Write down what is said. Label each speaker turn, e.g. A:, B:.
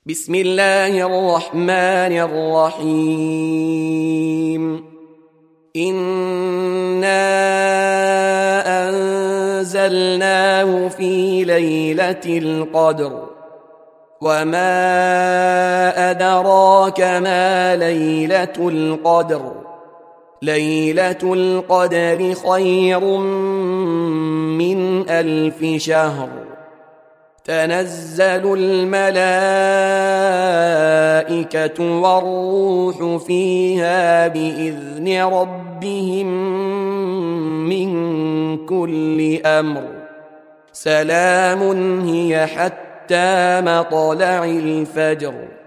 A: بسم الله الرحمن الرحيم. إنا أنزلناه في ليلة القدر وما أدراك ما ليلة القدر ليلة القدر خير من 1000 شهر تنزل الملائكة والروح فيها بإذن ربهم من كل أمر سلام هي حتى مطلع الفجر.